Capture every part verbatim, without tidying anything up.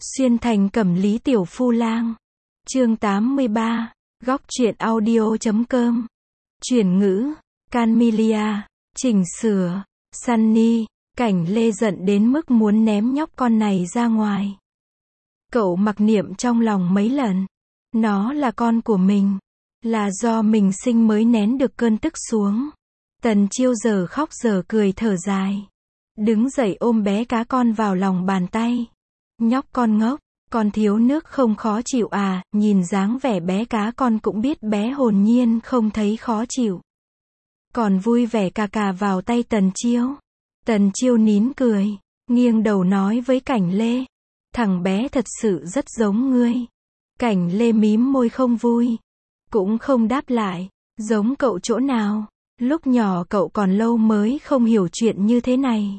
Xuyên thành Cẩm Lý Tiểu Phu Lang. Chương tám mươi ba, góc truyện audio chấm com. Chuyển ngữ, Camellia, chỉnh sửa, Sunny, Cảnh Lê giận đến mức muốn ném nhóc con này ra ngoài. Cậu mặc niệm trong lòng mấy lần. Nó là con của mình. Là do mình sinh mới nén được cơn tức xuống. Tần Chiêu giờ khóc giờ cười thở dài. Đứng dậy ôm bé cá con vào lòng bàn tay. Nhóc con ngốc, con thiếu nước không khó chịu à, nhìn dáng vẻ bé cá con cũng biết bé hồn nhiên không thấy khó chịu. Còn vui vẻ cà cà vào tay Tần Chiêu. Tần Chiêu nín cười, nghiêng đầu nói với Cảnh Lê. Thằng bé thật sự rất giống ngươi. Cảnh Lê mím môi không vui. Cũng không đáp lại, giống cậu chỗ nào, lúc nhỏ cậu còn lâu mới không hiểu chuyện như thế này.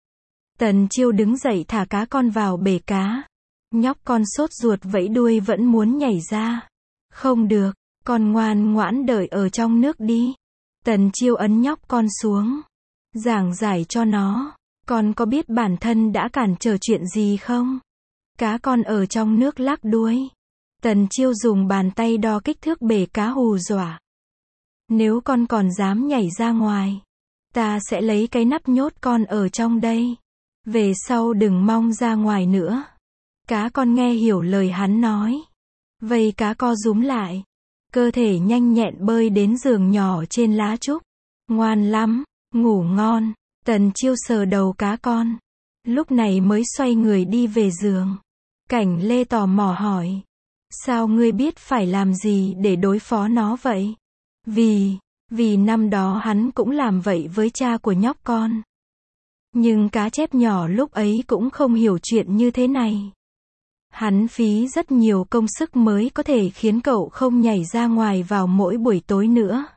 Tần Chiêu đứng dậy thả cá con vào bể cá. Nhóc con sốt ruột vẫy đuôi vẫn muốn nhảy ra. Không được, con ngoan ngoãn đợi ở trong nước đi. Tần Chiêu ấn nhóc con xuống. Giảng giải cho nó. Con có biết bản thân đã cản trở chuyện gì không? Cá con ở trong nước lắc đuôi. Tần Chiêu dùng bàn tay đo kích thước bể cá hù dọa. Nếu con còn dám nhảy ra ngoài, ta sẽ lấy cái nắp nhốt con ở trong đây. Về sau đừng mong ra ngoài nữa. Cá con nghe hiểu lời hắn nói. Vây cá co rúm lại. Cơ thể nhanh nhẹn bơi đến giường nhỏ trên lá trúc. Ngoan lắm, ngủ ngon. Tần Chiêu sờ đầu cá con. Lúc này mới xoay người đi về giường. Cảnh Lê tò mò hỏi. Sao ngươi biết phải làm gì để đối phó nó vậy? Vì, vì năm đó hắn cũng làm vậy với cha của nhóc con. Nhưng cá chép nhỏ lúc ấy cũng không hiểu chuyện như thế này. Hắn phí rất nhiều công sức mới có thể khiến cậu không nhảy ra ngoài vào mỗi buổi tối nữa.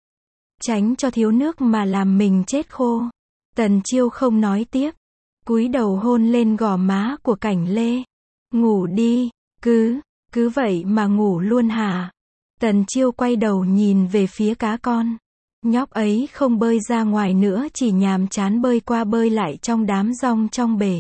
Tránh cho thiếu nước mà làm mình chết khô. Tần Chiêu không nói tiếp. Cúi đầu hôn lên gò má của Cảnh Lê. Ngủ đi, cứ, cứ vậy mà ngủ luôn hả? Tần Chiêu quay đầu nhìn về phía cá con. Nhóc ấy không bơi ra ngoài nữa, chỉ nhàm chán bơi qua bơi lại trong đám dong trong bể.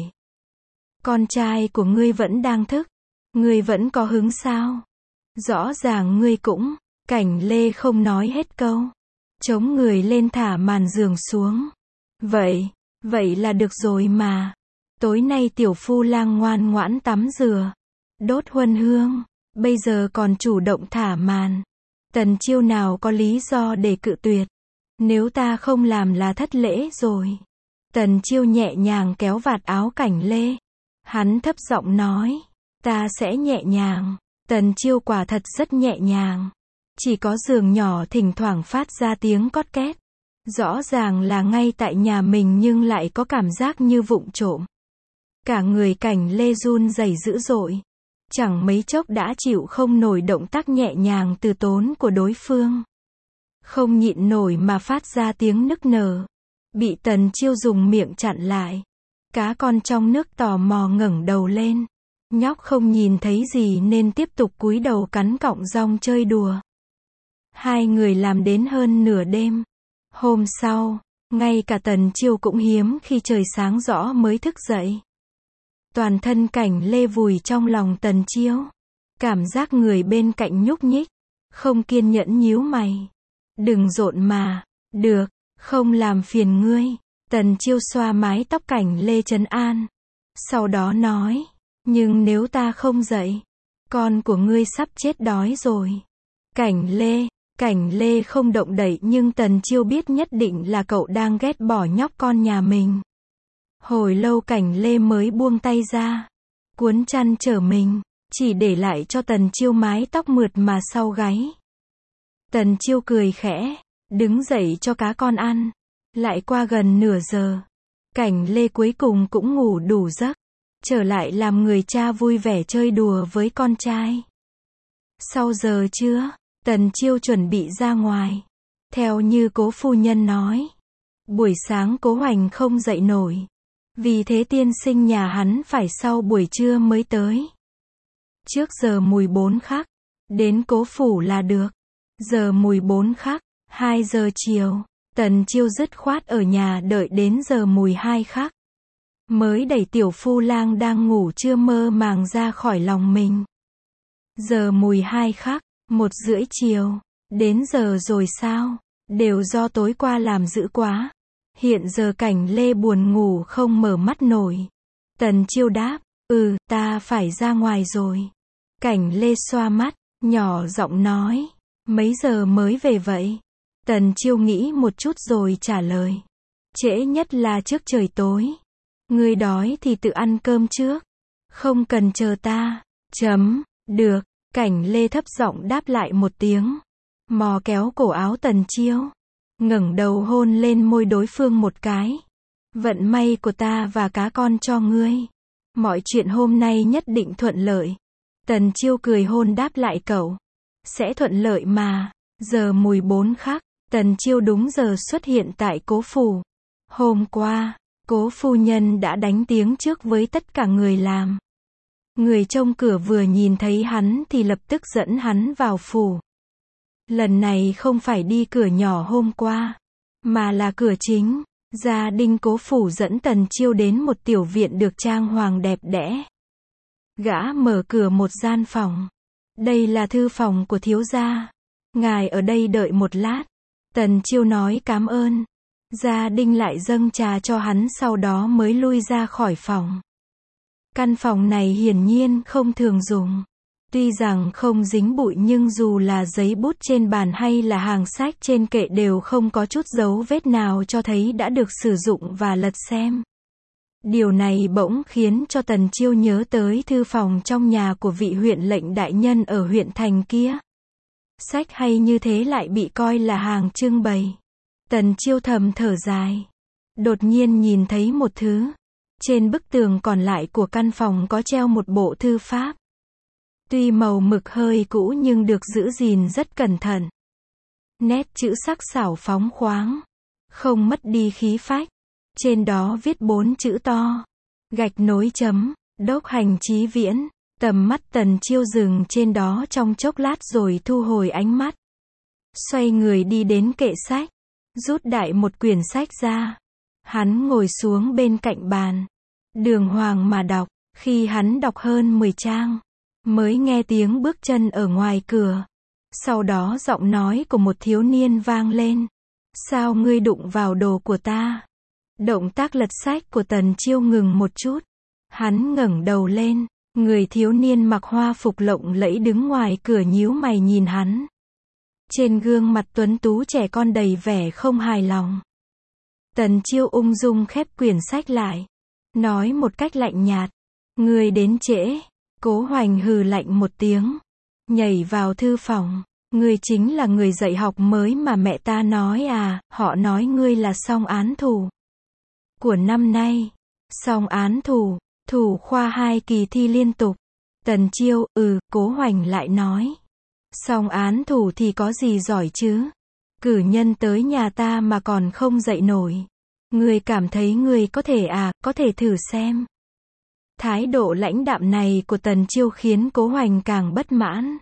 Con trai của ngươi vẫn đang thức. Ngươi vẫn có hứng sao? Rõ ràng ngươi cũng. Cảnh Lê không nói hết câu. Chống người lên thả màn giường xuống. Vậy, vậy là được rồi mà. Tối nay tiểu phu lang ngoan ngoãn tắm rửa. Đốt huân hương. Bây giờ còn chủ động thả màn. Tần Chiêu nào có lý do để cự tuyệt. Nếu ta không làm là thất lễ rồi. Tần Chiêu nhẹ nhàng kéo vạt áo Cảnh Lê. Hắn thấp giọng nói. Ta sẽ nhẹ nhàng. Tần Chiêu quả thật rất nhẹ nhàng. Chỉ có giường nhỏ thỉnh thoảng phát ra tiếng cót két. Rõ ràng là ngay tại nhà mình nhưng lại có cảm giác như vụng trộm. Cả người Cảnh Lê run rẩy dữ dội. Chẳng mấy chốc đã chịu không nổi động tác nhẹ nhàng từ tốn của đối phương. Không nhịn nổi mà phát ra tiếng nức nở. Bị Tần Chiêu dùng miệng chặn lại. Cá con trong nước tò mò ngẩng đầu lên. Nhóc không nhìn thấy gì nên tiếp tục cúi đầu cắn cọng dong chơi đùa. Hai người làm đến hơn nửa đêm. Hôm sau, ngay cả Tần Chiêu cũng hiếm khi trời sáng rõ mới thức dậy. Toàn thân Cảnh Lê vùi trong lòng Tần Chiêu. Cảm giác người bên cạnh nhúc nhích. Không kiên nhẫn nhíu mày. Đừng rộn mà. Được, không làm phiền ngươi. Tần Chiêu xoa mái tóc Cảnh Lê trấn an. Sau đó nói. Nhưng nếu ta không dậy, con của ngươi sắp chết đói rồi. Cảnh Lê, Cảnh Lê không động đậy nhưng Tần Chiêu biết nhất định là cậu đang ghét bỏ nhóc con nhà mình. Hồi lâu Cảnh Lê mới buông tay ra. Cuốn chăn trở mình, chỉ để lại cho Tần Chiêu mái tóc mượt mà sau gáy. Tần Chiêu cười khẽ, đứng dậy cho cá con ăn. Lại qua gần nửa giờ. Cảnh Lê cuối cùng cũng ngủ đủ giấc. Trở lại làm người cha vui vẻ chơi đùa với con trai. Sau giờ trưa, Tần Chiêu chuẩn bị ra ngoài. Theo như Cố phu nhân nói. Buổi sáng Cố Hoành không dậy nổi. Vì thế tiên sinh nhà hắn phải sau buổi trưa mới tới. Trước giờ mùi bốn khắc. Đến Cố phủ là được. Giờ mùi bốn khắc. Hai giờ chiều. Tần Chiêu dứt khoát ở nhà đợi đến giờ mùi hai khắc. Mới đẩy tiểu phu lang đang ngủ chưa mơ màng ra khỏi lòng mình. Giờ mùi hai khắc, một rưỡi chiều. Đến giờ rồi sao? Đều do tối qua làm dữ quá. Hiện giờ Cảnh Lê buồn ngủ không mở mắt nổi. Tần Chiêu đáp, ừ, ta phải ra ngoài rồi. Cảnh Lê xoa mắt, nhỏ giọng nói, mấy giờ mới về vậy? Tần Chiêu nghĩ một chút rồi trả lời, trễ nhất là trước trời tối. Ngươi đói thì tự ăn cơm trước, không cần chờ ta. Chấm, được. Cảnh Lê thấp giọng đáp lại một tiếng, mò kéo cổ áo Tần Chiêu, ngẩng đầu hôn lên môi đối phương một cái. Vận may của ta và cá con cho ngươi. Mọi chuyện hôm nay nhất định thuận lợi. Tần Chiêu cười hôn đáp lại cậu. Sẽ thuận lợi mà. Giờ mùi bốn khắc, Tần Chiêu đúng giờ xuất hiện tại Cố phủ. Hôm qua, Cố phu nhân đã đánh tiếng trước với tất cả người làm. Người trông cửa vừa nhìn thấy hắn thì lập tức dẫn hắn vào phủ. Lần này không phải đi cửa nhỏ hôm qua, mà là cửa chính. Gia đình Cố phủ dẫn Tần Chiêu đến một tiểu viện được trang hoàng đẹp đẽ. Gã mở cửa một gian phòng. Đây là thư phòng của thiếu gia. Ngài ở đây đợi một lát. Tần Chiêu nói cảm ơn. Gia đình lại dâng trà cho hắn sau đó mới lui ra khỏi phòng. Căn phòng này hiển nhiên không thường dùng. Tuy rằng không dính bụi nhưng dù là giấy bút trên bàn hay là hàng sách trên kệ đều không có chút dấu vết nào cho thấy đã được sử dụng và lật xem. Điều này bỗng khiến cho Tần Chiêu nhớ tới thư phòng trong nhà của vị huyện lệnh đại nhân ở huyện thành kia. Sách hay như thế lại bị coi là hàng trưng bày. Tần Chiêu thầm thở dài. Đột nhiên nhìn thấy một thứ. Trên bức tường còn lại của căn phòng có treo một bộ thư pháp. Tuy màu mực hơi cũ nhưng được giữ gìn rất cẩn thận. Nét chữ sắc sảo phóng khoáng, không mất đi khí phách. Trên đó viết bốn chữ to, gạch nối chấm, đốc hành chí viễn. Tầm mắt Tần Chiêu dừng trên đó trong chốc lát rồi thu hồi ánh mắt. Xoay người đi đến kệ sách, rút đại một quyển sách ra. Hắn ngồi xuống bên cạnh bàn, đường hoàng mà đọc. Khi hắn đọc hơn mười trang, mới nghe tiếng bước chân ở ngoài cửa. Sau đó giọng nói của một thiếu niên vang lên. Sao ngươi đụng vào đồ của ta? Động tác lật sách của Tần Chiêu ngừng một chút. Hắn ngẩng đầu lên. Người thiếu niên mặc hoa phục lộng lẫy đứng ngoài cửa nhíu mày nhìn hắn. Trên gương mặt tuấn tú trẻ con đầy vẻ không hài lòng. Tần Chiêu ung dung khép quyển sách lại. Nói một cách lạnh nhạt. Ngươi đến trễ. Cố Hoành hừ lạnh một tiếng. Nhảy vào thư phòng. Ngươi chính là người dạy học mới mà mẹ ta nói à, họ nói ngươi là song án thủ của năm nay. Song án thủ, thủ khoa hai kỳ thi liên tục. Tần Chiêu, ừ, Cố Hoành lại nói. Song án thủ thì có gì giỏi chứ? Cử nhân tới nhà ta mà còn không dạy nổi. Ngươi cảm thấy ngươi có thể à, có thể thử xem. Thái độ lãnh đạm này của Tần Chiêu khiến Cố Hoành càng bất mãn.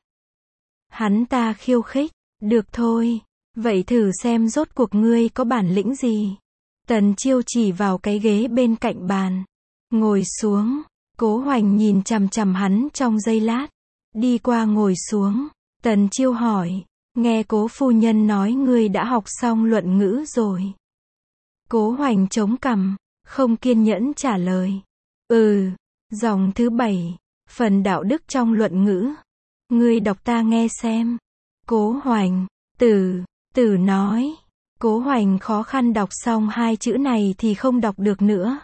Hắn ta khiêu khích, được thôi, vậy thử xem rốt cuộc ngươi có bản lĩnh gì. Tần Chiêu chỉ vào cái ghế bên cạnh bàn. Ngồi xuống. Cố Hoành nhìn chằm chằm hắn trong giây lát. Đi qua ngồi xuống. Tần Chiêu hỏi, nghe Cố phu nhân nói ngươi đã học xong luận ngữ rồi. Cố Hoành chống cằm, không kiên nhẫn trả lời. Ừ, dòng thứ bảy, phần đạo đức trong luận ngữ. Ngươi đọc ta nghe xem. Cố Hoành, tử, tử nói. Cố Hoành khó khăn đọc xong hai chữ này thì không đọc được nữa.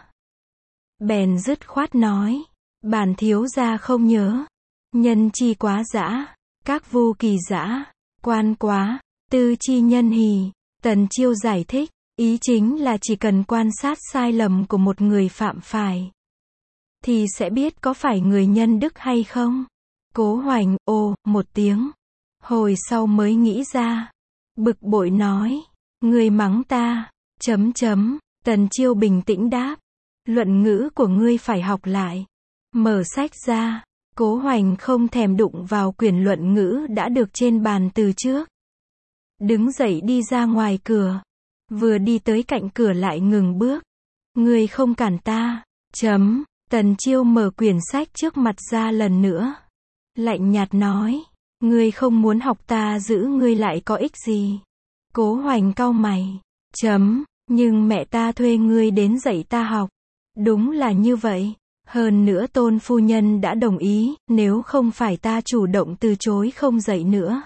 Bèn dứt khoát nói, bản thiếu gia không nhớ. Nhân chi quá dã, các vu kỳ dã, quan quá, tư chi nhân hì. Tần Chiêu giải thích, ý chính là chỉ cần quan sát sai lầm của một người phạm phải, thì sẽ biết có phải người nhân đức hay không. Cố Hoành, ồ, một tiếng. Hồi sau mới nghĩ ra. Bực bội nói, ngươi mắng ta, chấm chấm. Tần Chiêu bình tĩnh đáp, luận ngữ của ngươi phải học lại. Mở sách ra. Cố Hoành không thèm đụng vào quyển luận ngữ đã được trên bàn từ trước. Đứng dậy đi ra ngoài cửa. Vừa đi tới cạnh cửa lại ngừng bước. Ngươi không cản ta. Chấm, Tần Chiêu mở quyển sách trước mặt ra lần nữa. Lạnh nhạt nói, ngươi không muốn học ta giữ ngươi lại có ích gì. Cố Hoành cau mày. Chấm, nhưng mẹ ta thuê ngươi đến dạy ta học. Đúng là như vậy. Hơn nữa Tôn phu nhân đã đồng ý, nếu không phải ta chủ động từ chối không dạy nữa,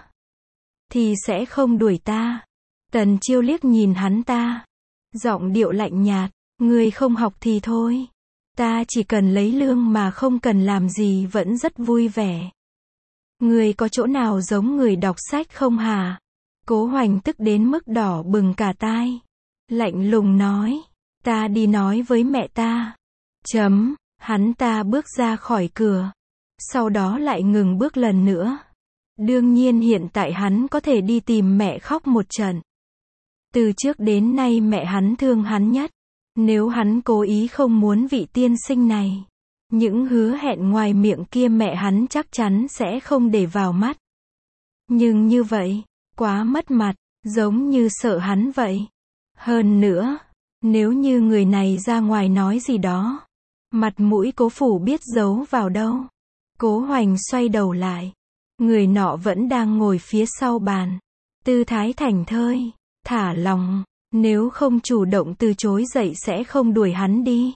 thì sẽ không đuổi ta. Tần Chiêu liếc nhìn hắn ta. Giọng điệu lạnh nhạt, ngươi không học thì thôi. Ta chỉ cần lấy lương mà không cần làm gì vẫn rất vui vẻ. Ngươi có chỗ nào giống người đọc sách không hả? Cố Hoành tức đến mức đỏ bừng cả tai. Lạnh lùng nói, ta đi nói với mẹ ta. Chấm, hắn ta bước ra khỏi cửa. Sau đó lại ngừng bước lần nữa. Đương nhiên hiện tại hắn có thể đi tìm mẹ khóc một trận. Từ trước đến nay mẹ hắn thương hắn nhất. Nếu hắn cố ý không muốn vị tiên sinh này, những hứa hẹn ngoài miệng kia mẹ hắn chắc chắn sẽ không để vào mắt. Nhưng như vậy, quá mất mặt, giống như sợ hắn vậy. Hơn nữa, nếu như người này ra ngoài nói gì đó, mặt mũi Cố phủ biết giấu vào đâu. Cố Hoành xoay đầu lại. Người nọ vẫn đang ngồi phía sau bàn. Tư thái thảnh thơi, thả lòng. Nếu không chủ động từ chối dậy sẽ không đuổi hắn đi.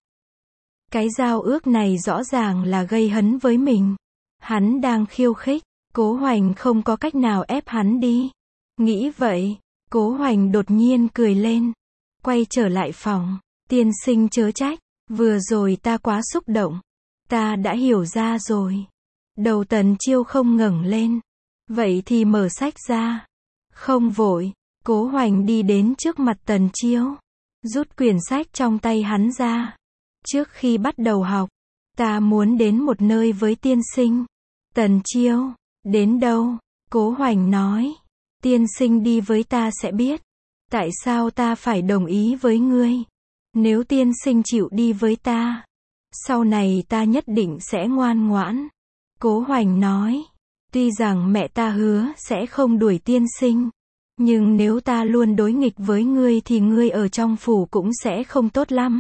Cái giao ước này rõ ràng là gây hấn với mình. Hắn đang khiêu khích. Cố Hoành không có cách nào ép hắn đi. Nghĩ vậy, Cố Hoành đột nhiên cười lên. Quay trở lại phòng. Tiên sinh chớ trách. Vừa rồi ta quá xúc động. Ta đã hiểu ra rồi. Đầu Tần Chiêu không ngẩng lên. Vậy thì mở sách ra. Không vội. Cố Hoành đi đến trước mặt Tần Chiêu. Rút quyển sách trong tay hắn ra. Trước khi bắt đầu học, ta muốn đến một nơi với tiên sinh. Tần Chiêu, đến đâu? Cố Hoành nói. Tiên sinh đi với ta sẽ biết. Tại sao ta phải đồng ý với ngươi? Nếu tiên sinh chịu đi với ta, sau này ta nhất định sẽ ngoan ngoãn. Cố Hoành nói. Tuy rằng mẹ ta hứa sẽ không đuổi tiên sinh, nhưng nếu ta luôn đối nghịch với ngươi thì ngươi ở trong phủ cũng sẽ không tốt lắm.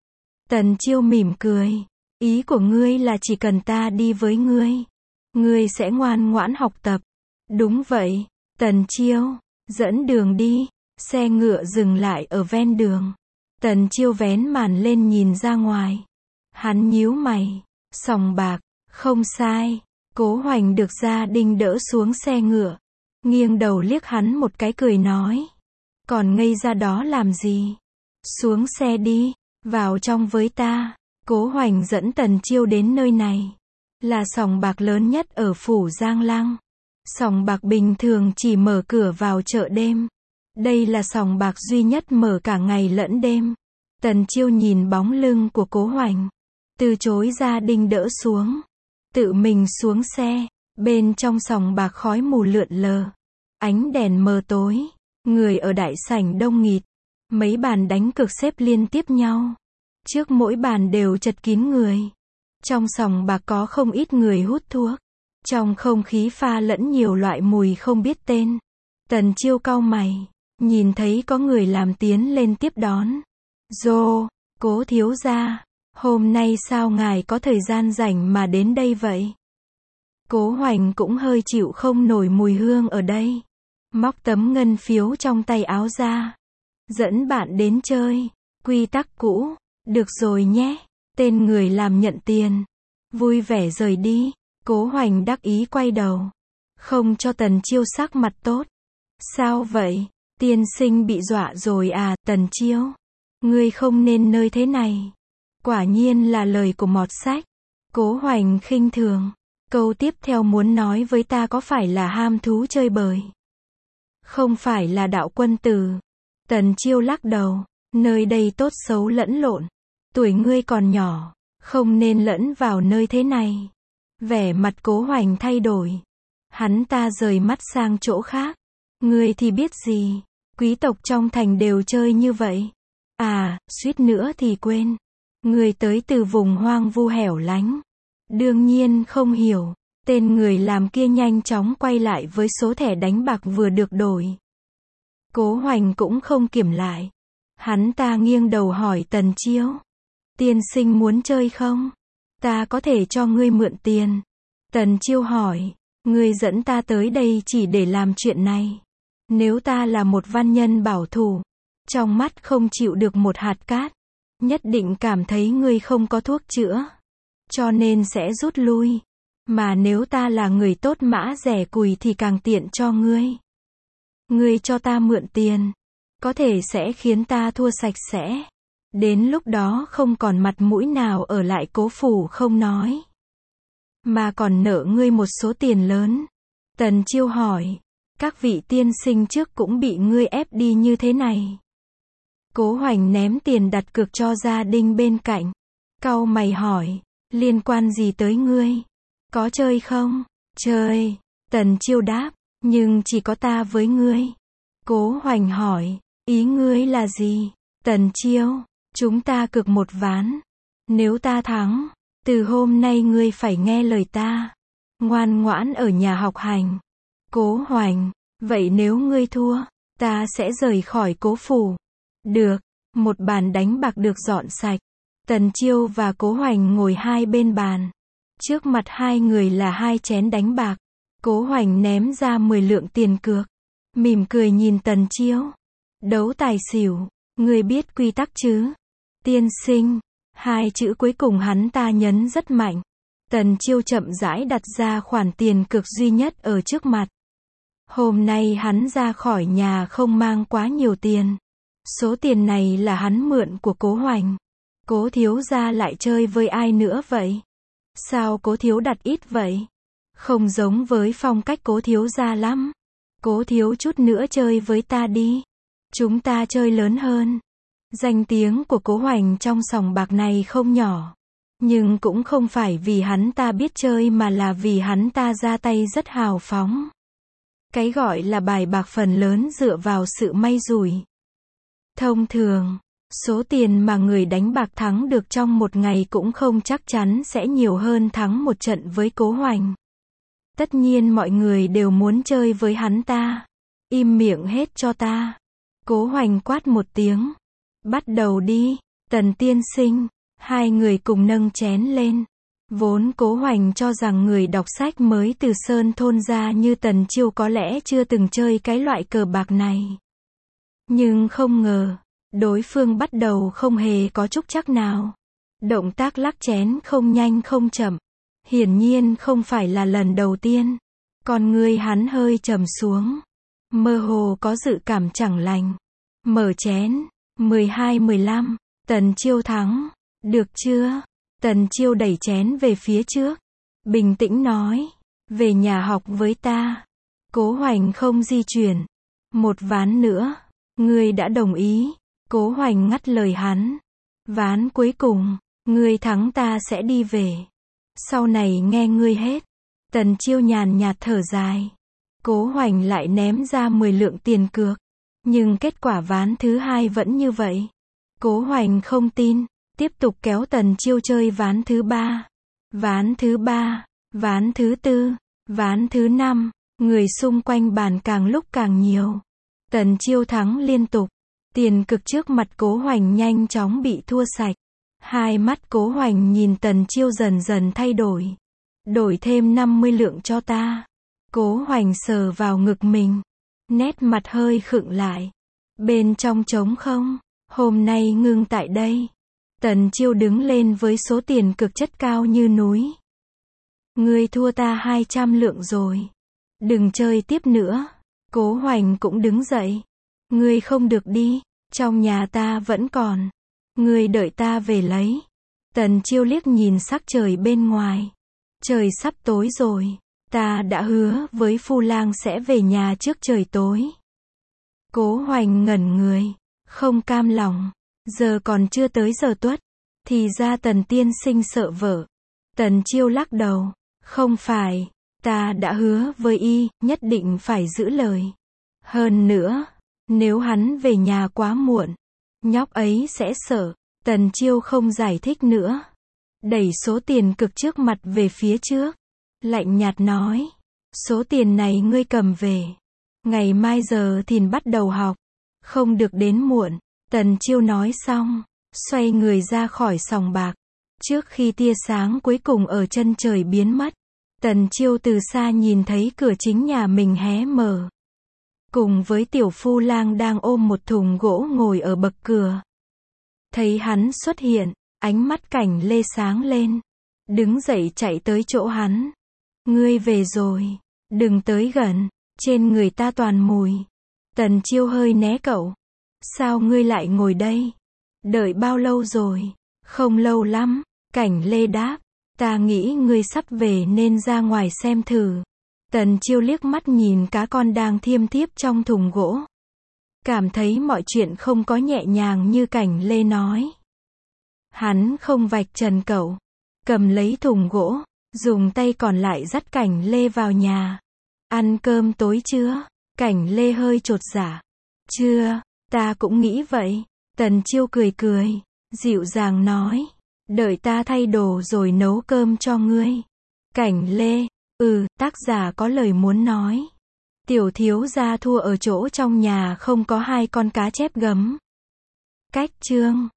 Tần Chiêu mỉm cười. Ý của ngươi là chỉ cần ta đi với ngươi, ngươi sẽ ngoan ngoãn học tập. Đúng vậy. Tần Chiêu, dẫn đường đi. Xe ngựa dừng lại ở ven đường. Tần Chiêu vén màn lên nhìn ra ngoài. Hắn nhíu mày. Sòng bạc, không sai. Cố Hoành được gia đình đỡ xuống xe ngựa. Nghiêng đầu liếc hắn một cái cười nói. Còn ngây ra đó làm gì? Xuống xe đi, vào trong với ta. Cố Hoành dẫn Tần Chiêu đến nơi này. Là sòng bạc lớn nhất ở phủ Giang Lăng. Sòng bạc bình thường chỉ mở cửa vào chợ đêm. Đây là sòng bạc duy nhất mở cả ngày lẫn đêm. Tần Chiêu nhìn bóng lưng của Cố Hoành. Từ chối gia đình đỡ xuống. Tự mình xuống xe. Bên trong sòng bạc khói mù lượn lờ. Ánh đèn mờ tối. Người ở đại sảnh đông nghịt. Mấy bàn đánh cược xếp liên tiếp nhau. Trước mỗi bàn đều chật kín người. Trong sòng bạc có không ít người hút thuốc. Trong không khí pha lẫn nhiều loại mùi không biết tên. Tần Chiêu cau mày. Nhìn thấy có người làm tiến lên tiếp đón. Dô, Cố thiếu gia. Hôm nay sao ngài có thời gian rảnh mà đến đây vậy? Cố Hoành cũng hơi chịu không nổi mùi hương ở đây. Móc tấm ngân phiếu trong tay áo ra. Dẫn bạn đến chơi. Quy tắc cũ. Được rồi nhé. Tên người làm nhận tiền. Vui vẻ rời đi. Cố Hoành đắc ý quay đầu. Không cho Tần Chiêu sắc mặt tốt. Sao vậy? Tiên sinh bị dọa rồi à? Tần Chiêu, ngươi không nên nơi thế này. Quả nhiên là lời của mọt sách. Cố Hoành khinh thường. Câu tiếp theo muốn nói với ta có phải là ham thú chơi bời? Không phải là đạo quân tử. Tần Chiêu lắc đầu. Nơi đây tốt xấu lẫn lộn. Tuổi ngươi còn nhỏ, không nên lẫn vào nơi thế này. Vẻ mặt Cố Hoành thay đổi. Hắn ta rời mắt sang chỗ khác. Ngươi thì biết gì? Quý tộc trong thành đều chơi như vậy. À, suýt nữa thì quên. Ngươi tới từ vùng hoang vu hẻo lánh. Đương nhiên không hiểu. Tên người làm kia nhanh chóng quay lại với số thẻ đánh bạc vừa được đổi. Cố Hoành cũng không kiểm lại. Hắn ta nghiêng đầu hỏi Tần Chiêu. Tiên sinh muốn chơi không? Ta có thể cho ngươi mượn tiền. Tần Chiêu hỏi, ngươi dẫn ta tới đây chỉ để làm chuyện này. Nếu ta là một văn nhân bảo thủ, trong mắt không chịu được một hạt cát, nhất định cảm thấy ngươi không có thuốc chữa, cho nên sẽ rút lui. Mà nếu ta là người tốt mã rẻ cùi thì càng tiện cho ngươi. Ngươi cho ta mượn tiền, có thể sẽ khiến ta thua sạch sẽ. Đến lúc đó không còn mặt mũi nào ở lại Cố phủ không nói, mà còn nợ ngươi một số tiền lớn. Tần Chiêu hỏi, các vị tiên sinh trước cũng bị ngươi ép đi như thế này. Cố Hoành ném tiền đặt cược cho gia đình bên cạnh. Cau mày hỏi, liên quan gì tới ngươi? Có chơi không? Chơi. Tần Chiêu đáp, nhưng chỉ có ta với ngươi. Cố Hoành hỏi, ý ngươi là gì? Tần Chiêu, chúng ta cược một ván. Nếu ta thắng, từ hôm nay ngươi phải nghe lời ta, ngoan ngoãn ở nhà học hành. Cố Hoành, vậy nếu ngươi thua, ta sẽ rời khỏi Cố phủ. Được, một bàn đánh bạc được dọn sạch. Tần Chiêu và Cố Hoành ngồi hai bên bàn. Trước mặt hai người là hai chén đánh bạc. Cố Hoành ném ra mười lượng tiền cược, mỉm cười nhìn Tần Chiêu. Đấu tài xỉu, ngươi biết quy tắc chứ? Tiên sinh, hai chữ cuối cùng hắn ta nhấn rất mạnh. Tần Chiêu chậm rãi đặt ra khoản tiền cược duy nhất ở trước mặt. Hôm nay hắn ra khỏi nhà không mang quá nhiều tiền. Số tiền này là hắn mượn của Cố Hoành. Cố thiếu gia lại chơi với ai nữa vậy? Sao Cố thiếu đặt ít vậy? Không giống với phong cách Cố thiếu gia lắm. Cố thiếu chút nữa chơi với ta đi. Chúng ta chơi lớn hơn. Danh tiếng của Cố Hoành trong sòng bạc này không nhỏ. Nhưng cũng không phải vì hắn ta biết chơi mà là vì hắn ta ra tay rất hào phóng. Cái gọi là bài bạc phần lớn dựa vào sự may rủi. Thông thường, số tiền mà người đánh bạc thắng được trong một ngày cũng không chắc chắn sẽ nhiều hơn thắng một trận với Cố Hoành. Tất nhiên mọi người đều muốn chơi với hắn ta. Im miệng hết cho ta. Cố Hoành quát một tiếng. Bắt đầu đi. Tần tiên sinh. Hai người cùng nâng chén lên. Vốn Cố Hoành cho rằng người đọc sách mới từ Sơn thôn ra như Tần Chiêu có lẽ chưa từng chơi cái loại cờ bạc này. Nhưng không ngờ, đối phương bắt đầu không hề có chút chắc nào. Động tác lắc chén không nhanh không chậm. Hiển nhiên không phải là lần đầu tiên. Con ngươi hắn hơi trầm xuống. Mơ hồ có dự cảm chẳng lành. Mở chén. mười hai mười lăm. Tần Chiêu thắng. Được chưa? Tần Chiêu đẩy chén về phía trước. Bình tĩnh nói. Về nhà học với ta. Cố Hoành không di chuyển. Một ván nữa. Ngươi đã đồng ý. Cố Hoành ngắt lời hắn. Ván cuối cùng. Ngươi thắng ta sẽ đi về. Sau này nghe ngươi hết. Tần Chiêu nhàn nhạt thở dài. Cố Hoành lại ném ra mười lượng tiền cược. Nhưng kết quả ván thứ hai vẫn như vậy. Cố Hoành không tin. Tiếp tục kéo Tần Chiêu chơi ván thứ ba. Ván thứ ba. Ván thứ tư. Ván thứ năm. Người xung quanh bàn càng lúc càng nhiều. Tần Chiêu thắng liên tục. Tiền cược trước mặt Cố Hoành nhanh chóng bị thua sạch. Hai mắt Cố Hoành nhìn Tần Chiêu dần dần thay đổi. Đổi thêm năm mươi lượng cho ta. Cố Hoành sờ vào ngực mình. Nét mặt hơi khựng lại. Bên trong trống không. Hôm nay ngưng tại đây. Tần Chiêu đứng lên với số tiền cực chất cao như núi. Ngươi thua ta hai trăm lượng rồi. Đừng chơi tiếp nữa. Cố Hoành cũng đứng dậy. Ngươi không được đi. Trong nhà ta vẫn còn. Ngươi đợi ta về lấy. Tần Chiêu liếc nhìn sắc trời bên ngoài. Trời sắp tối rồi. Ta đã hứa với Phu Lang sẽ về nhà trước trời tối. Cố Hoành ngẩn người. Không cam lòng. Giờ còn chưa tới giờ tuất. Thì ra Tần tiên sinh sợ vợ. Tần Chiêu lắc đầu. Không phải. Ta đã hứa với y, nhất định phải giữ lời. Hơn nữa, nếu hắn về nhà quá muộn, nhóc ấy sẽ sợ. Tần Chiêu không giải thích nữa. Đẩy số tiền cực trước mặt về phía trước. Lạnh nhạt nói. Số tiền này ngươi cầm về. Ngày mai giờ thìn bắt đầu học. Không được đến muộn. Tần Chiêu nói xong. xoay người ra khỏi sòng bạc. Trước khi tia sáng cuối cùng ở chân trời biến mất, Tần Chiêu từ xa nhìn thấy cửa chính nhà mình hé mở. Cùng với Tiểu Phu Lang đang ôm một thùng gỗ ngồi ở bậc cửa. Thấy hắn xuất hiện, ánh mắt Cảnh Lê sáng lên. Đứng dậy chạy tới chỗ hắn. Ngươi về rồi. Đừng tới gần. Trên người ta toàn mùi. Tần Chiêu hơi né cậu. Sao ngươi lại ngồi đây? Đợi bao lâu rồi? Không lâu lắm. Cảnh Lê đáp. Ta nghĩ ngươi sắp về nên ra ngoài xem thử. Tần Chiêu liếc mắt nhìn cá con đang thiêm thiếp trong thùng gỗ. Cảm thấy mọi chuyện không có nhẹ nhàng như Cảnh Lê nói. Hắn không vạch trần cậu. Cầm lấy thùng gỗ, dùng tay còn lại dắt Cảnh Lê vào nhà. Ăn cơm tối chưa? Cảnh Lê hơi chột dạ. Chưa, ta cũng nghĩ vậy. Tần Chiêu cười cười, dịu dàng nói. Đợi ta thay đồ rồi nấu cơm cho ngươi. Cảnh Lê, ừ, tác giả có lời muốn nói. Tiểu thiếu gia thua ở chỗ trong nhà không có hai con cá chép gấm. Cách chương